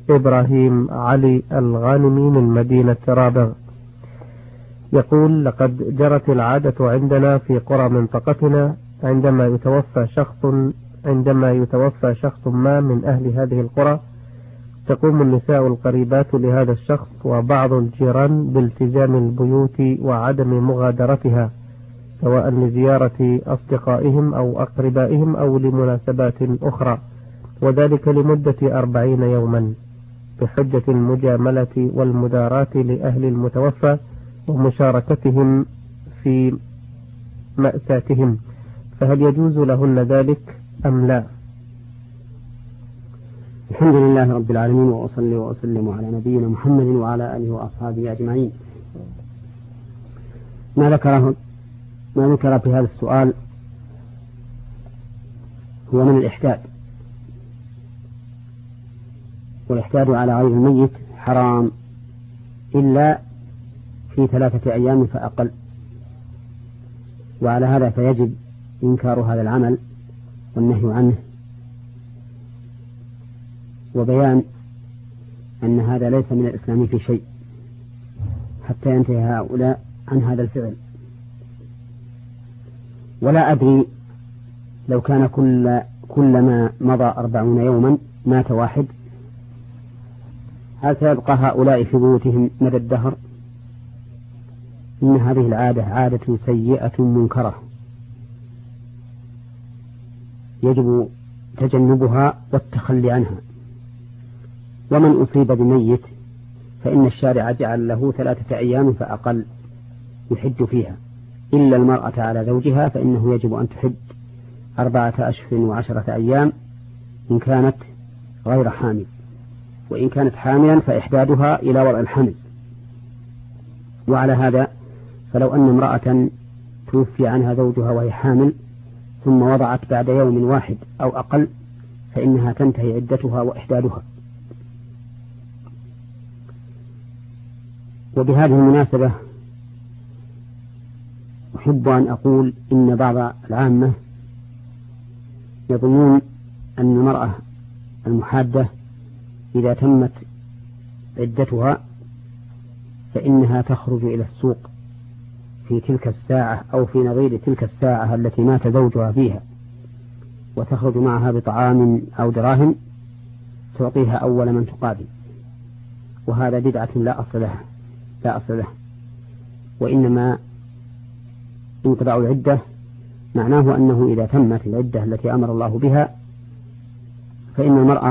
إبراهيم علي الغانمي من مدينة رابغ، يقول: لقد جرت العادة عندنا في قرى منطقتنا عندما يتوفى شخص ما من أهل هذه القرى، تقوم النساء القريبات لهذا الشخص وبعض الجيران بالتزام البيوت وعدم مغادرتها، سواء لزيارة أصدقائهم أو أقربائهم أو لمناسبات أخرى، وذلك لمدة 40 يوما بحجة المجاملة والمداراة لأهل المتوفى ومشاركتهم في مأساتهم، فهل يجوز لهن ذلك أم لا؟ الحمد لله رب العالمين، وأصلي وأسلم على نبينا محمد وعلى آله وأصحابه أجمعين. ما ذكر في هذا السؤال هو من الإحداد، والإحداد على غير الميت حرام إلا في 3 أيام فأقل، وعلى هذا فيجب إنكار هذا العمل والنهي عنه، وبيان أن هذا ليس من الإسلام في شيء حتى ينتهي هؤلاء عن هذا الفعل. ولا أدري لو كان كلما مضى 40 يوما مات واحد، هل سيبقى هؤلاء في بيوتهم مدى الدهر؟ إن هذه العادة عادة سيئة منكرة يجب تجنبها والتخلي عنها. ومن أصيب بميت فإن الشارع جعل له 3 أيام فأقل يحد فيها، إلا المرأة على زوجها فإنه يجب أن تحد 4 أشهر و10 أيام إن كانت غير حامل، وإن كانت حاملا فإحدادها إلى وضع الحمل. وعلى هذا فلو أن امرأة توفي عنها زوجها وهي حامل ثم وضعت بعد يوم واحد أو أقل فإنها تنتهي عدتها وإحدادها. وبهذه المناسبة أحب أن أقول إن بعض العامة يظنون أن المرأة المحادة إذا تمت عدتها فإنها تخرج إلى السوق في تلك الساعة أو في نظير تلك الساعة التي مات زوجها فيها، وتخرج معها بطعام أو دراهم تعطيها أول من تقابل، وهذا بدعة لا أصل له. وإنما انقضاء العدة معناه أنه إذا تمت العدة التي أمر الله بها فإن المرأة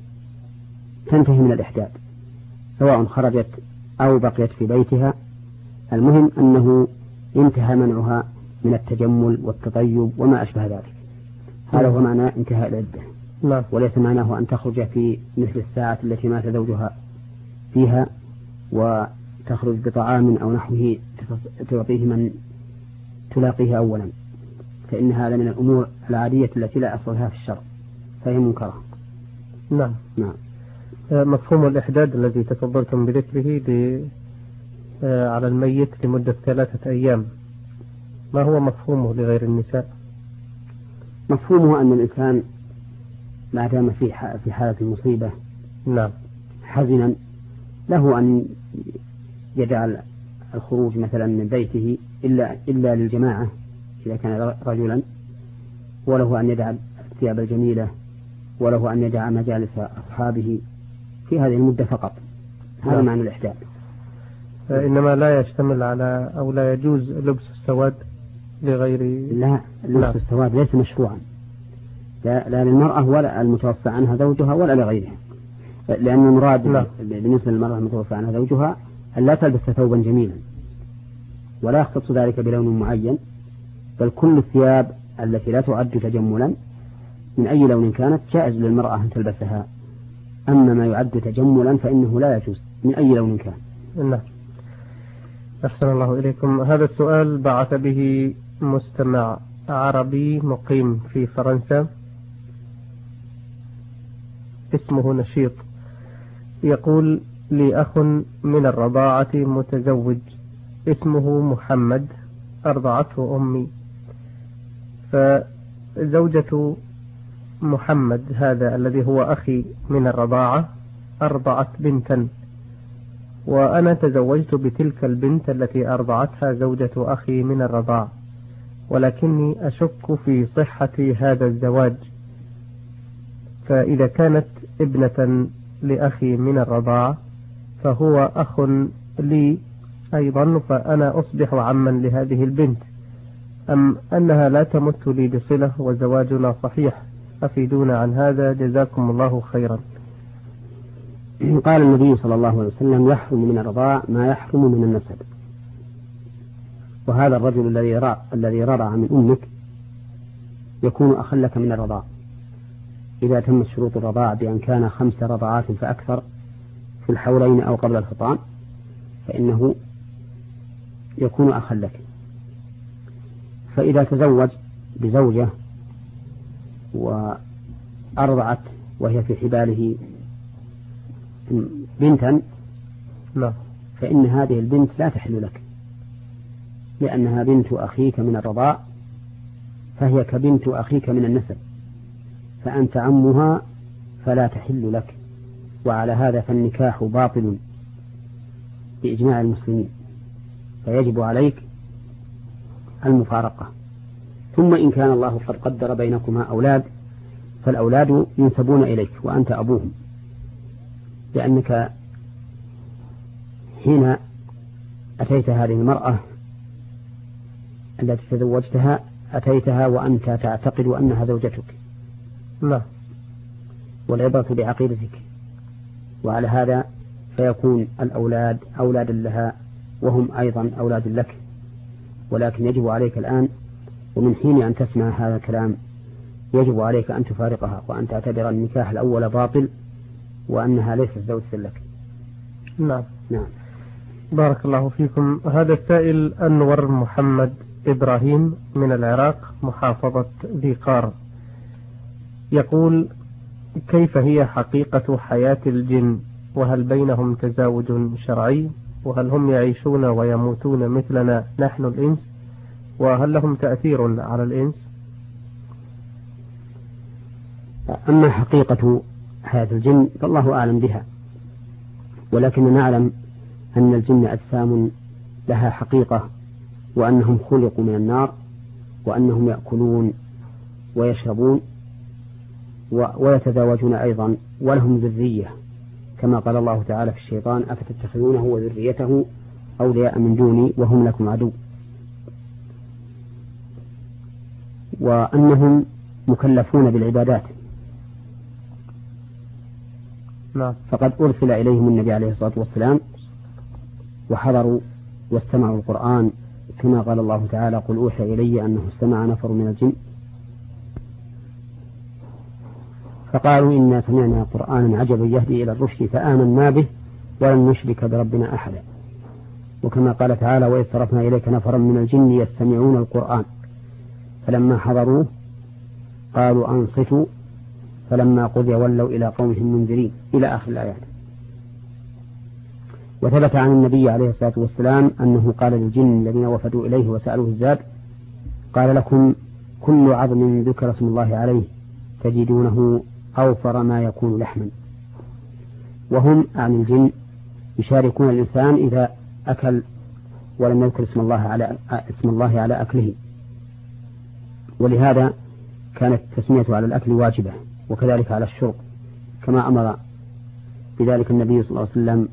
تنتهي من الإحداد سواء خرجت أو بقيت في بيتها، المهم أنه انتهى منعها من التجمل والتطيب وما أشبه ذلك. هذا هو معنى انتهاء العدة، وليس معناه أن تخرج في مثل الساعة التي مات زوجها فيها وتخرج بطعام أو نحوه تعطيه من تلاقيه أولا، فإن هذا من الأمور العادية التي لا أصل لها في الشرع فهي منكرة. نعم. مفهوم الإحداد الذي تفضلتم بذكره على الميت لمدة 3 أيام، ما هو مفهومه لغير النساء؟ مفهومه أن الإنسان ما دام في حالة المصيبة حزنا له أن يجعل الخروج مثلا من بيته إلا للجماعة إذا كان رجلا، وله أن يدع الثياب الجميلة، وله أن يدع مجالس أصحابه في هذه المدة فقط. هذا معنى الإحداد. إنما لا يشتمل على أو لا يجوز لبس السواد لغير. لا، لبس السواد ليس مشروعا لا للمرأة ولا المتوفى عنها زوجها ولا لغيرها، لأن المراد بالنسبة للمرأة المتوفى عنها زوجها أن لا تلبس ثوبا جميلا، ولا يختص ذلك بلون معين، بل كل الثياب التي لا تعد تجملا من أي لون كانت جائز للمرأة أن تلبسها. أما ما يعد تجملا فإنه لا يجوز من أي لون كان. نعم. أحسن الله إليكم. هذا السؤال بعث به مستمع عربي مقيم في فرنسا اسمه نشيط، يقول: لي أخ من الرضاعة متزوج اسمه محمد، أرضعته أمي، فزوجة محمد هذا الذي هو أخي من الرضاعة أرضعت بنتا، وأنا تزوجت بتلك البنت التي أرضعتها زوجة أخي من الرضاع، ولكني أشك في صحة هذا الزواج، فإذا كانت ابنة لأخي من الرضاعة فهو أخ لي أيضا، فأنا أصبح عما لهذه البنت، أم أنها لا تمت لي بصلة وزواجنا صحيح؟ أفيدونا عن هذا جزاكم الله خيرا. قال النبي صلى الله عليه وسلم: يحرم من الرضاع ما يحرم من النسب. وهذا الرجل الذي رضع من أمك يكون أخا لك من الرضاع إذا تمت شروط الرضاع بأن كان 5 رضعات فأكثر في الحولين أو قبل الفطام، فإنه يكون أخا لك. فإذا تزوج بزوجة وأرضعت وهي في حباله بنتا، فإن هذه البنت لا تحل لك، لأنها بنت أخيك من الرضاع، فهي كبنت أخيك من النسب، فأنت عمها فلا تحل لك. وعلى هذا فالنكاح باطل بإجماع المسلمين، فيجب عليك المفارقة. ثم إن كان الله قد قدر بينكما أولاد فالأولاد ينسبون إليك وأنت أبوهم، لأنك حين أتيت هذه المرأة التي تزوجتها أتيتها وأنت تعتقد أنها زوجتك، لا، والعبرة بعقيدتك. وعلى هذا فيكون الأولاد أولادا لها وهم أيضا أولاد لك. ولكن يجب عليك الآن ومن حين أن تسمع هذا الكلام يجب عليك أن تفارقها، وأن تعتبر النكاح الأول باطل وأنها ليست زوجة لك. نعم. نعم. بارك الله فيكم. هذا السائل أنور محمد إبراهيم من العراق محافظة ذي قار يقول: كيف هي حقيقة حياة الجن؟ وهل بينهم تزاوج شرعي؟ وهل هم يعيشون ويموتون مثلنا نحن الإنس؟ وهل لهم تأثير على الإنس؟ أما حقيقة حياة الجن فالله أعلم بها، ولكن نعلم أن الجن أجسام لها حقيقة، وأنهم خلقوا من النار، وأنهم يأكلون ويشربون ويتزاوجون أيضا، ولهم ذرية، كما قال الله تعالى في الشيطان: أفتتخذونه وذريته أولياء من دوني وهم لكم عدو. وأنهم مكلفون بالعبادات، فقد أرسل إليهم النبي عليه الصلاة والسلام وحضروا واستمعوا القرآن، كما قال الله تعالى: قل أوحي إلي أنه استمع نفر من الجن فقالوا إنا سمعنا قرآنا عجبا يهدي إلى الرشد فآمنا به ولن نشرك بربنا أحدا. وكما قال تعالى: وإذ صرفنا إليك نفرا من الجن يستمعون القرآن فلما حضروه قالوا أنصتوا فلما قضي ولوا إلى قومهم منذرين، إلى آخر الآيات. وثبت عن النبي عليه الصلاة والسلام أنه قال للجن الذين وفدوا إليه وسألوه الزاد: قال لكم كل عظم ذكر اسم الله عليه تجدونه أوفر ما يكون لحما. وهم عن الجن يشاركون الإنسان إذا أكل ولم يذكر اسم الله على أكله، ولهذا كانت التسمية على الأكل واجبة، وكذلك على الشرب، كما أمر بذلك النبي صلى الله عليه وسلم.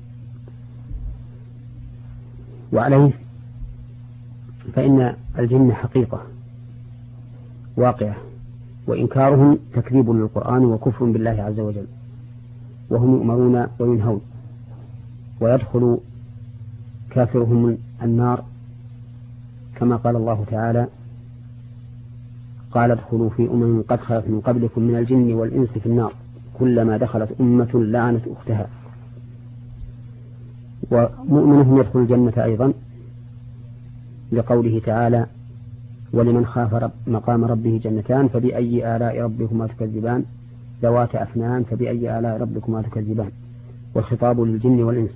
وعليه فإن الجن حقيقة واقعة، وإنكارهم تكذيب للقرآن وكفر بالله عز وجل، وهم يؤمرون وينهون، ويدخل كافرهم النار، كما قال الله تعالى: قال ادخلوا في أمم قد خلت من قبلكم من الجن والإنس في النار كلما دخلت أمة لعنت أختها. ومؤمنهم يدخل الجنة أيضا لقوله تعالى: ولمن خاف مقام ربه جنتان فبأي آلاء ربكما تكذبان ذوات أفنان فبأي آلاء ربكما تكذبان. والخطاب للجن والإنس.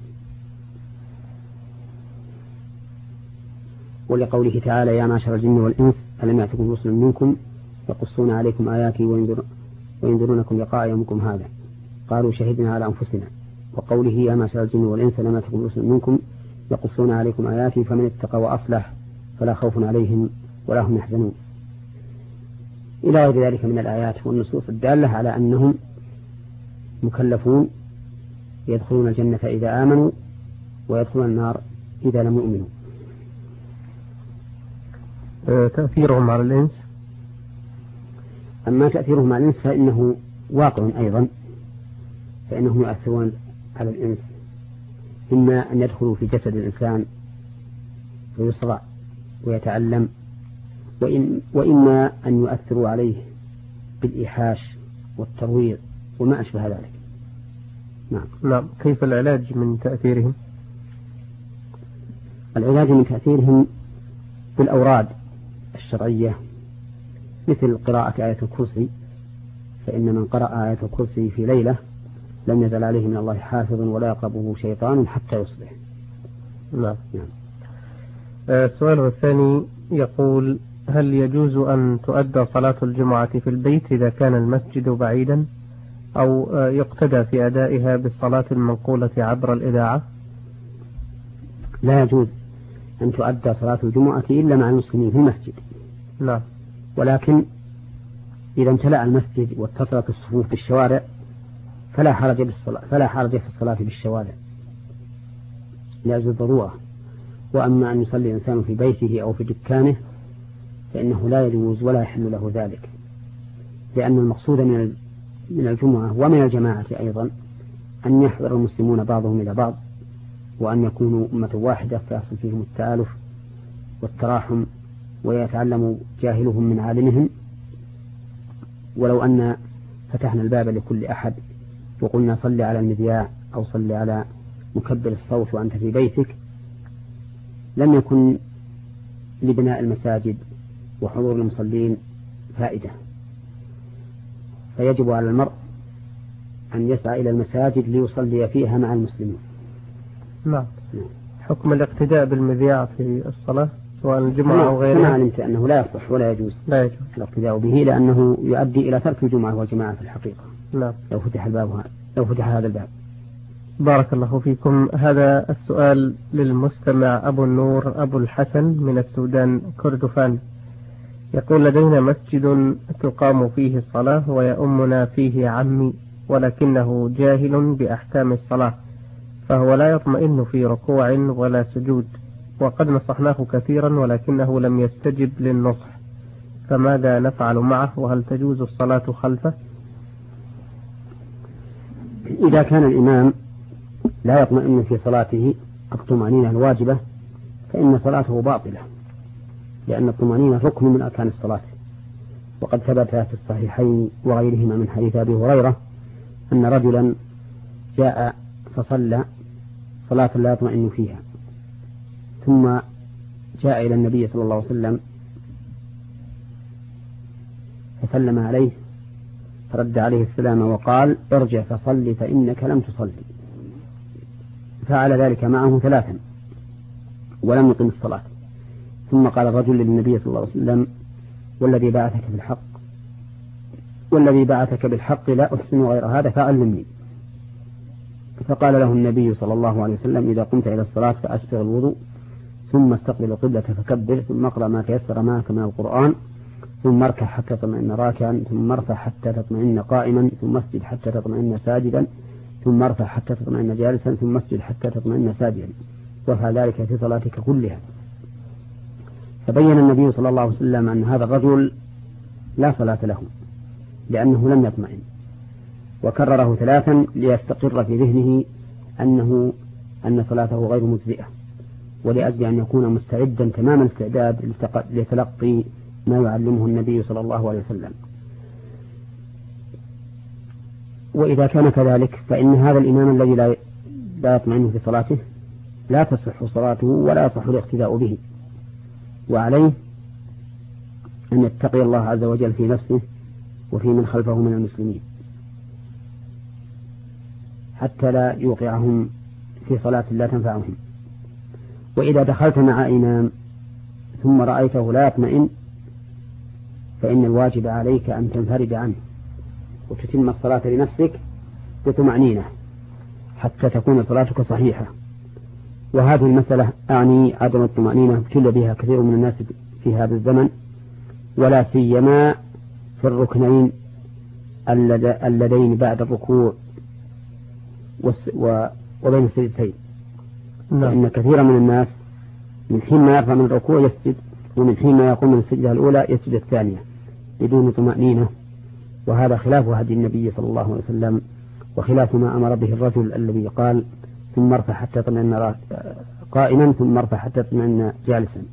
ولقوله تعالى: يا معشر الجن والإنس ألم يأتكم رسل منكم يقصون عليكم آياتي وينذرونكم لقاء يومكم هذا. قالوا شهدنا على أنفسنا، وقوله يا معشر الجن والإنس لما تكن رسل منكم يقصون عليكم آياتي فمن اتقى وأصلح فلا خوف عليهم ولا هم يحزنون، إلى غير ذلك من الآيات والنصوص الدالة على أنهم مكلفون يدخلون الجنة إذا آمنوا ويدخلون النار إذا لم يؤمنوا. تأثيرهم على الإنس، أما تأثيرهم على الإنس فإنه واقع أيضا، فإنهم يؤثرون على الإنس، إما أن يدخلوا في جسد الإنسان ويصغى ويتعلم، وإما أن يؤثروا عليه بالإيحاش والترويض وما أشبه ذلك. نعم. كيف العلاج من تأثيرهم؟ العلاج من تأثيرهم بالأوراد الشرعية، مثل قراءة آية الكرسي، فإن من قرأ آية الكرسي في ليلة لم يزل عليه من الله حافظ ولا يقربه شيطان حتى يصبح. نعم. السؤال الثاني يقول: هل يجوز أن تؤدى صلاة الجمعة في البيت إذا كان المسجد بعيدا، أو يقتدى في أدائها بالصلاة المنقولة عبر الإذاعة؟ لا يجوز أن تؤدى صلاة الجمعة إلا مع المسلمين في المسجد. نعم. ولكن إذا امتلأ المسجد واتصلت الصفوف بالشوارع فلا حرج في الصلاة بالشوارع لأجل الضرورة. وأما أن يصلي الإنسان في بيته أو في دكانه فإنه لا يجوز ولا يحل له ذلك، لأن المقصود من الجمعة ومن الجماعة أيضا أن يحضر المسلمون بعضهم إلى بعض، وأن يكونوا أمة واحدة فيحصل فيهم التآلف والتراحم ويتعلم جاهلهم من عالمهم. ولو أن فتحنا الباب لكل أحد وقلنا صل على المذياع أو صل على مكبر الصوت وأنت في بيتك لم يكن لبناء المساجد وحضور المصلين فائدة، فيجب على المرء أن يسعى إلى المساجد ليصلي فيها مع المسلمين. نعم. حكم الاقتداء بالمذياع في الصلاة سواء الجمعة أو غيرها؟ أنا علمت أنه لا يصح ولا يجوز الاقتداء به، لأنه يؤدي إلى ترك الجمعة والجماعة في الحقيقة. نعم. لو فتح هذا الباب. بارك الله فيكم. هذا السؤال للمستمع أبو النور أبو الحسن من السودان كردفان، يقول: لدينا مسجد تقام فيه الصلاة ويؤمنا فيه عمي، ولكنه جاهل بأحكام الصلاة، فهو لا يطمئن في ركوع ولا سجود، وقد نصحناه كثيرا ولكنه لم يستجب للنصح، فماذا نفعل معه؟ وهل تجوز الصلاة خلفه؟ إذا كان الإمام لا يطمئن في صلاته الطمأنينة الواجبة فإن صلاته باطلة، لأن الطمأنينة ركن من أركان الصلاة. وقد ثبت في الصحيحين وغيرهما من حديث أبي هريرة أن رجلا جاء فصلى صلاة لا يطمئن فيها، ثم جاء إلى النبي صلى الله عليه وسلم فسلم عليه فرد عليه السلام وقال: ارجع فصل فإنك لم تصلي. فعل ذلك معه 3 ولم يقم الصلاة. ثم قال الرجل للنبي صلى الله عليه وسلم: والذي بعثك بالحق لا أحسن غير هذا فعلمني. فقال له النبي صلى الله عليه وسلم: إذا قمت إلى الصلاة فأسبغ الوضوء، ثم استقبل القبلة فكبر، ثم اقرأ ما تيسر معك من القرآن، ثم اركع حتى تطمئن راكعا، ثم ارفع حتى تطمئن قائما، ثم اسجد حتى تطمئن ساجدا، ثم ارفع حتى تطمئن جالسا، ثم اسجد حتى تطمئن ساجدا، وافعل ذلك في صلاتك كلها. فبين النبي صلى الله عليه وسلم أن هذا الرجل لا صلاة له لأنه لم يطمئن، وكرره 3 ليستقر في ذهنه أن صلاته غير مجزئة، ولأجل أن يكون مستعدا تمام الاستعداد لتلقي ما يعلمه النبي صلى الله عليه وسلم. وإذا كان كذلك فإن هذا الإمام الذي لا يطمئن في صلاته لا تصح صلاته ولا يصح الاقتداء به، وعليه أن يتقي الله عز وجل في نفسه وفي من خلفه من المسلمين حتى لا يوقعهم في صلاة لا تنفعهم. وإذا دخلت مع إمام ثم رأيته لا يطمئن فإن الواجب عليك أن تنفرد عنه وتتم الصلاة لنفسك بطمأنينة حتى تكون صلاتك صحيحة. وهذه المسألة أعني عدم الطمأنينة ابتلي بها كثير من الناس في هذا الزمن، ولا سيما في الركنين اللذين بعد الركوع وبين السجدتين. فإن كثيرا من الناس من حين ما يرفع من الركوع يسجد، ومن حين ما يقوم من السجدة الأولى يسجد الثانية بدون طمأنينة، وهذا خلاف هدي النبي صلى الله عليه وسلم، وخلاف ما أمر به الرجل الذي قال ثم ارفع حتى تطمئن قائما ثم ارفع حتى تطمئن جالسا.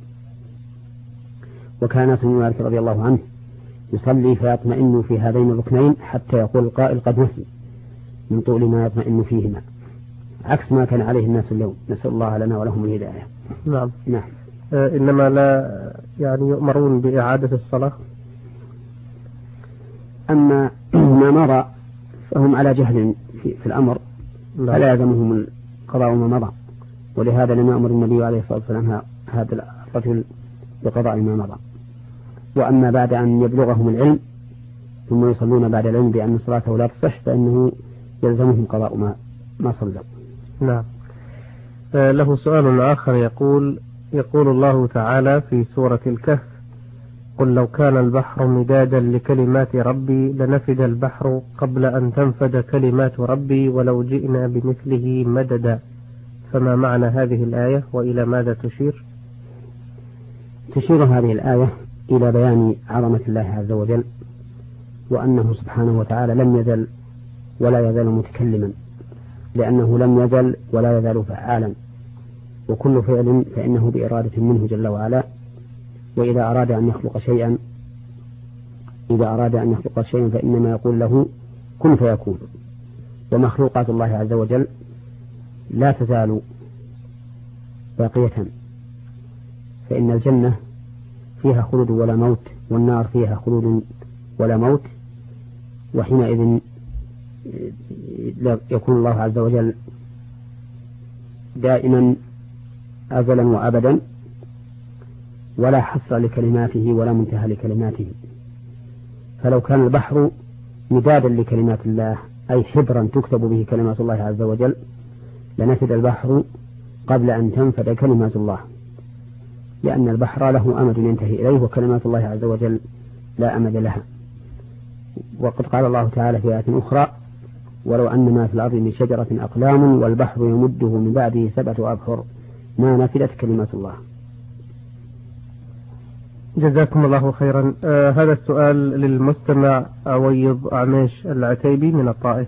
وكان أنس بن مالك رضي الله عنه يصلي فيطمئن في هذين الركنين حتى يقول القائل قد نسي من طول ما يطمئن فيهما، عكس ما كان عليه الناس اليوم، نسأل الله لنا ولهم الهداية. نعم. نعم. إنما لا يعني يؤمرون بإعادة الصلاة. أما ما مضى فهم على جهل في الأمر، فلا يلزمهم القضاء ما مضى، ولهذا لم يأمر النبي عليه الصلاة والسلام هذا الرجل بقضاء ما مضى. وأما بعد أن يبلغهم العلم ثم يصلون بعد العلم بأن صلاته لا تصح فإنه يلزمهم قضاء ما صلوا. نعم. له سؤال آخر يقول الله تعالى في سورة الكهف: قل لو كان البحر مدادا لكلمات ربي لنفد البحر قبل أن تنفد كلمات ربي ولو جئنا بمثله مددا. فما معنى هذه الآية وإلى ماذا تشير؟ تشير هذه الآية إلى بيان عظمة الله عز وجل، وأنه سبحانه وتعالى لم يزل ولا يزال متكلما، لأنه لم يزل ولا يزال فعالا، وكل فعل فإنه بإرادة منه جل وعلا. وإذا أراد أن يخلق شيئا فإنما يقول له كن فيكون. ومخلوقات الله عز وجل لا تزال باقية، فإن الجنة فيها خلود ولا موت، والنار فيها خلود ولا موت، وحينئذ يكون الله عز وجل دائما أزلا وأبدا، ولا حصر لكلماته ولا منتهى لكلماته. فلو كان البحر مدادا لكلمات الله أي حبرا تكتب به كلمات الله عز وجل لنفد البحر قبل أن تنفد كلمات الله، لأن البحر له أمد ينتهي إليه وكلمات الله عز وجل لا أمد لها. وقد قال الله تعالى في آية أخرى: ولو أن ما في الأرض من شجرة أقلام والبحر يمده من بعده 7 أبحر ما نفدت كلمات الله. جزاكم الله خيرا. هذا السؤال للمستمع عويض عميش العتيبي من الطائف،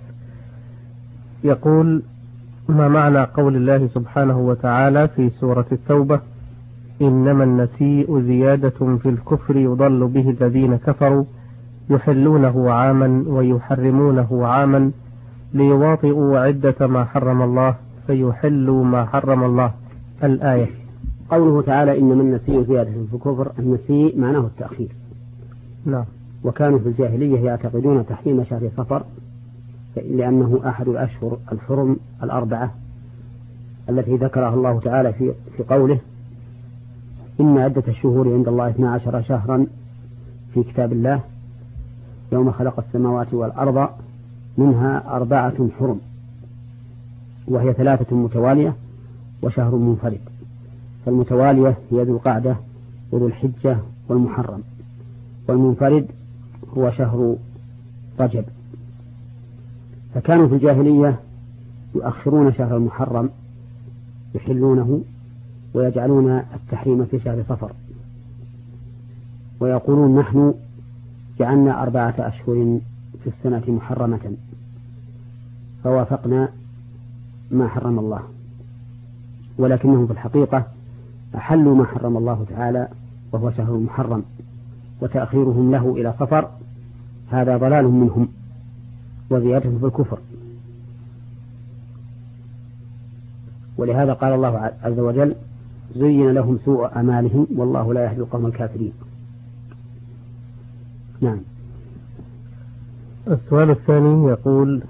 يقول: ما معنى قول الله سبحانه وتعالى في سورة التوبة: إنما النسيء زيادة في الكفر يضل به الذين كفروا يحلونه عاما ويحرمونه عاما ليواطئوا عدة ما حرم الله فيحلوا ما حرم الله. الآية. قوله تعالى إنما النسيء زيادة في الكفر، النسيء معناه التأخير. نعم. وكانوا في الجاهلية يعتقدون تحريم شهر صفر لأنه أحد الأشهر الحرم 4 التي ذكرها الله تعالى في قوله: إن عدة الشهور عند الله 12 شهرا في كتاب الله يوم خلق السماوات والأرض منها 4 حرم، وهي 3 متوالية وشهر منفرد. فالمتوالية هي ذو القعدة وذو الحجة والمحرم، والمنفرد هو شهر رجب. فكانوا في الجاهلية يؤخرون شهر المحرم يحلونه ويجعلون التحريم في شهر صفر، ويقولون: نحن جعلنا 4 أشهر في السنة محرمة فوافقنا ما حرم الله، ولكنهم في الحقيقة أحلوا ما حرم الله تعالى وهو شهر محرم، وتأخيرهم له إلى صفر هذا ضلال منهم وزيادة في الكفر. ولهذا قال الله عز وجل: زين لهم سوء أعمالهم والله لا يهدي القوم الكافرين. نعم. السؤال الثاني يقول: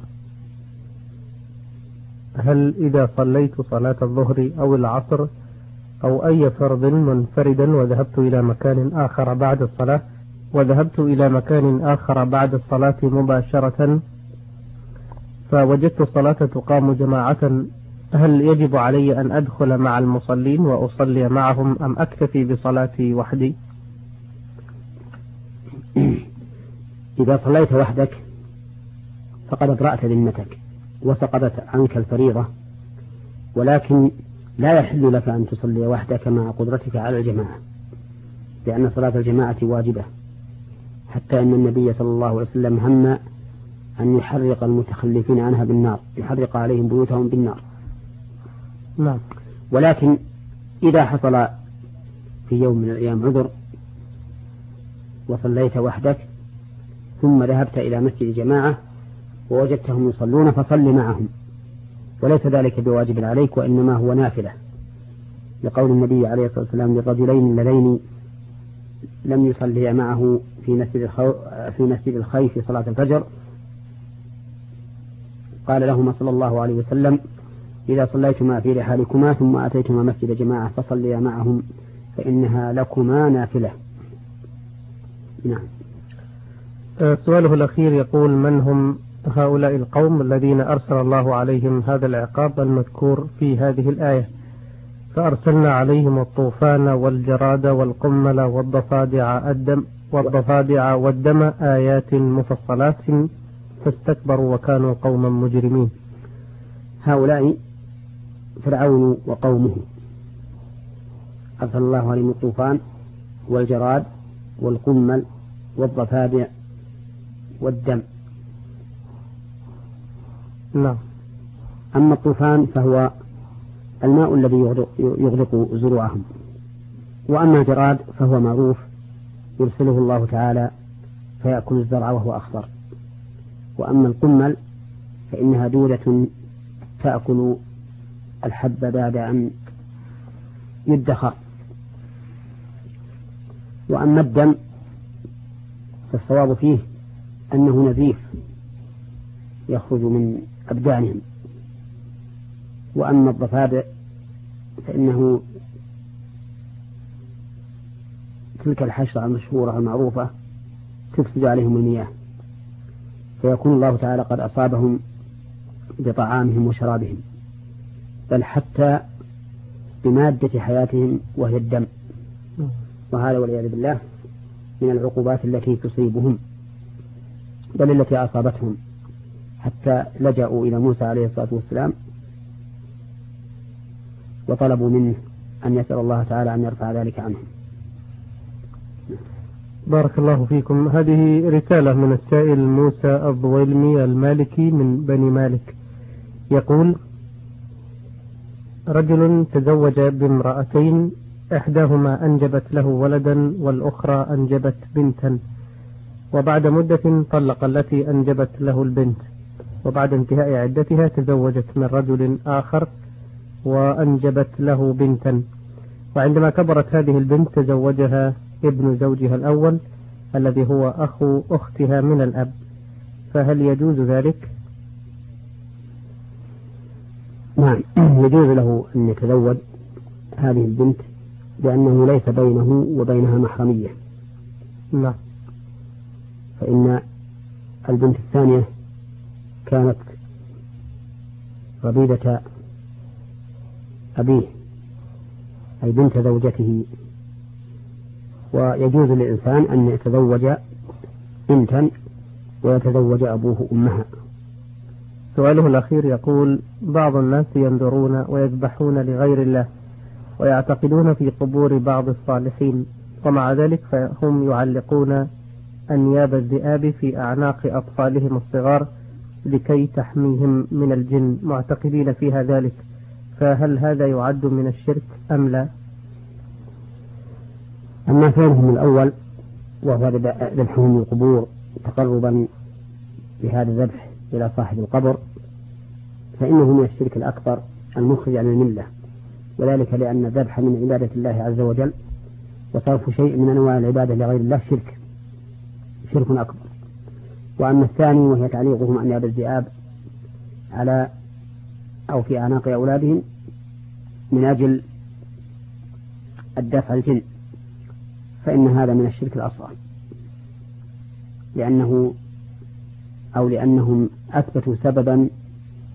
هل إذا صليت صلاة الظهر أو العصر أو أي فرض منفردا وذهبت إلى مكان آخر بعد الصلاة مباشرة فوجدت الصلاة تقام جماعة، هل يجب علي أن أدخل مع المصلين وأصلي معهم أم أكتفي بصلاتي وحدي؟ إذا صليت وحدك فقد أبرأت ذمتك وسقطت عنك الفريضة، ولكن لا يحل لك أن تصلي وحدك مع قدرتك على الجماعة، لأن صلاة الجماعة واجبة، حتى أن النبي صلى الله عليه وسلم هم أن يحرق المتخلفين عنها بالنار، يحرق عليهم بيوتهم بالنار. نعم. ولكن إذا حصل في يوم من الأيام عذر وصليت وحدك ثم ذهبت إلى مسجد جماعة ووجدتهم يصلون فصل معهم، وليس ذلك بواجب عليك وإنما هو نافلة، لقول النبي عليه الصلاة والسلام للرجلين اللذين لم يصليا معه في مسجد الخيف في صلاة الفجر، قال لهما صلى الله عليه وسلم: إذا صليتما في رحالكما ثم أتيتما مسجد جماعة فصليا معهم فإنها لكما نافلة. نعم. سؤاله الأخير يقول: من هم هؤلاء القوم الذين أرسل الله عليهم هذا العقاب المذكور في هذه الآية؟ فأرسلنا عليهم الطوفان والجراد والقمل والضفادع والدم آيات مفصلات فاستكبروا وكانوا قوما مجرمين. هؤلاء فرعون وقومه أرسل الله عليهم الطوفان والجراد والقمل والضفادع والدم. نعم. أما الطوفان فهو الماء الذي يغرق زروعهم، وأما الجراد فهو معروف يرسله الله تعالى فيأكل الزرع وهو أخضر، وأما القمل فإنها دودة تأكل الحب بعد أن يدخر، وأما الدم فالصواب فيه أنه نزيف يخرج من أبدانهم، وأما الضفادع فإنه تلك الحشرة المشهورة المعروفة تفسد عليهم المياه، فيكون الله تعالى قد أصابهم بطعامهم وشرابهم، بل حتى بمادة حياتهم وهي الدم، وهذا والعياذ بالله من العقوبات التي تصيبهم بل التي أصابتهم، حتى لجأوا إلى موسى عليه الصلاة والسلام وطلبوا منه أن يسأل الله تعالى أن يرفع ذلك عنهم. بارك الله فيكم. هذه رسالة من السائل موسى الضويلمي المالكي من بني مالك، يقول: رجل تزوج بامرأتين، إحداهما أنجبت له ولدا والأخرى أنجبت بنتا، وبعد مدة طلق التي أنجبت له البنت، وبعد انتهاء عدتها تزوجت من رجل آخر وأنجبت له بنتا، وعندما كبرت هذه البنت تزوجها ابن زوجها الأول الذي هو أخو أختها من الأب، فهل يجوز ذلك؟ نعم، يجوز له أن يتزوج هذه البنت لأنه ليس بينه وبينها محرمية. نعم. فإن البنت الثانية كانت ربيبة أبيه أي بنت زوجته، ويجوز للإنسان أن يتزوج بنتا ويتزوج أبوه أمها. سؤاله الأخير يقول: بعض الناس ينذرون ويذبحون لغير الله ويعتقدون في قبور بعض الصالحين، ومع ذلك فهم يعلقون أنياب الذئاب في أعناق أطفالهم الصغار لكي تحميهم من الجن، معتقدين فيها ذلك، فهل هذا يعد من الشرك أم لا؟ أما فعلهم الأول وهو ذبحهم القبور تقربا بهذا الذبح إلى صاحب القبر فإنه من الشرك الأكبر المخرج عن الملة، وذلك لأن الذبح من عبادة الله عز وجل، وصرف شيء من أنواع العبادة لغير الله شرك أكبر. وأما الثاني وهي تعليقهم أنياب الذئاب على أو في أعناق أولادهم من أجل الدفع الجن، فإن هذا من الشرك الأصغر، لأنهم أثبتوا سببا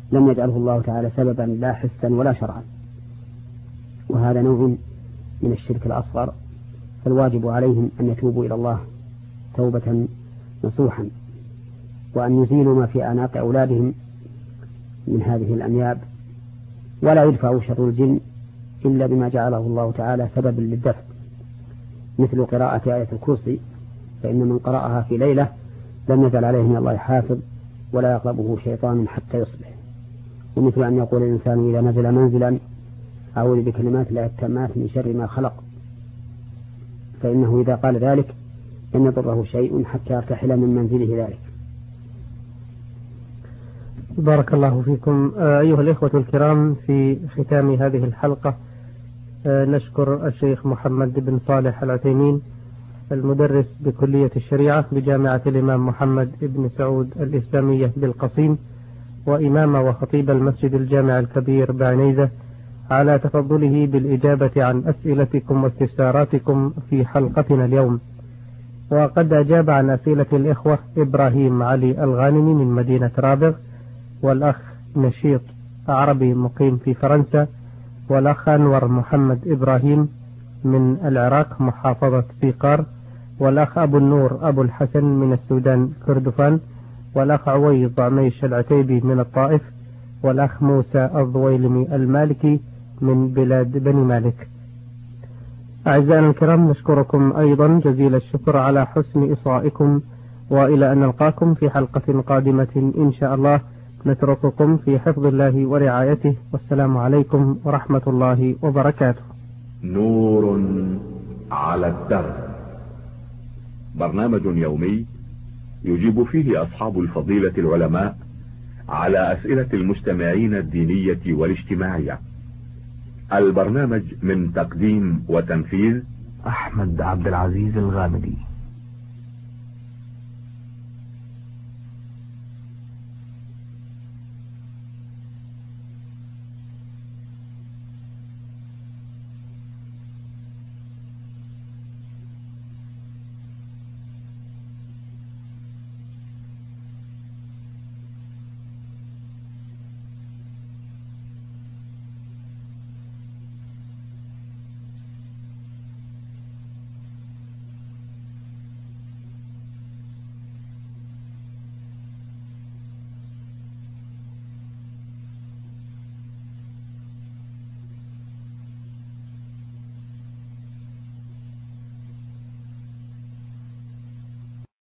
لم يجعله الله تعالى سببا لا حسا ولا شرعا، وهذا نوع من الشرك الأصغر، فالواجب عليهم أن يتوبوا إلى الله توبة نصوحا، وأن يزيلوا ما في أعناق أولادهم من هذه الأنياب، ولا يدفعوا شر الجن إلا بما جعله الله تعالى سببا للدفع، مثل قراءة آية الكرسي، فإن من قرأها في ليلة لم يزل عليه من الله حافظ ولا يقربه شيطان حتى يصبح. ومثل أن يقول الإنسان إذا نزل منزلا أعوذ بكلمات الله التامات من شر ما خلق، فإنه إذا قال ذلك لم يضره شيء حتى يرتحل من منزله ذلك. بارك الله فيكم. أيها الإخوة الكرام، في ختام هذه الحلقة نشكر الشيخ محمد بن صالح العثيمين، المدرس بكلية الشريعة بجامعة الإمام محمد بن سعود الإسلامية بالقصيم، وإمام وخطيب المسجد الجامع الكبير بعنيزة، على تفضله بالإجابة عن أسئلتكم واستفساراتكم في حلقتنا اليوم. وقد أجاب عن أسئلة الإخوة إبراهيم علي الغانمي من مدينة رابغ، والأخ نشيط عربي مقيم في فرنسا، والأخ أنور محمد إبراهيم من العراق محافظة بيقار، والأخ أبو النور أبو الحسن من السودان كردفان، والأخ عويض عميش العتيبي من الطائف، والأخ موسى الضويلمي المالكي من بلاد بني مالك. أعزائنا الكرام، نشكركم أيضا جزيل الشكر على حسن إصغائكم، وإلى أن نلقاكم في حلقة قادمة إن شاء الله، نترككم في حفظ الله ورعايته، والسلام عليكم ورحمة الله وبركاته. نور على الدرب، برنامج يومي يجيب فيه أصحاب الفضيلة العلماء على أسئلة المستمعين الدينية والاجتماعية. البرنامج من تقديم وتنفيذ أحمد عبد العزيز الغامدي.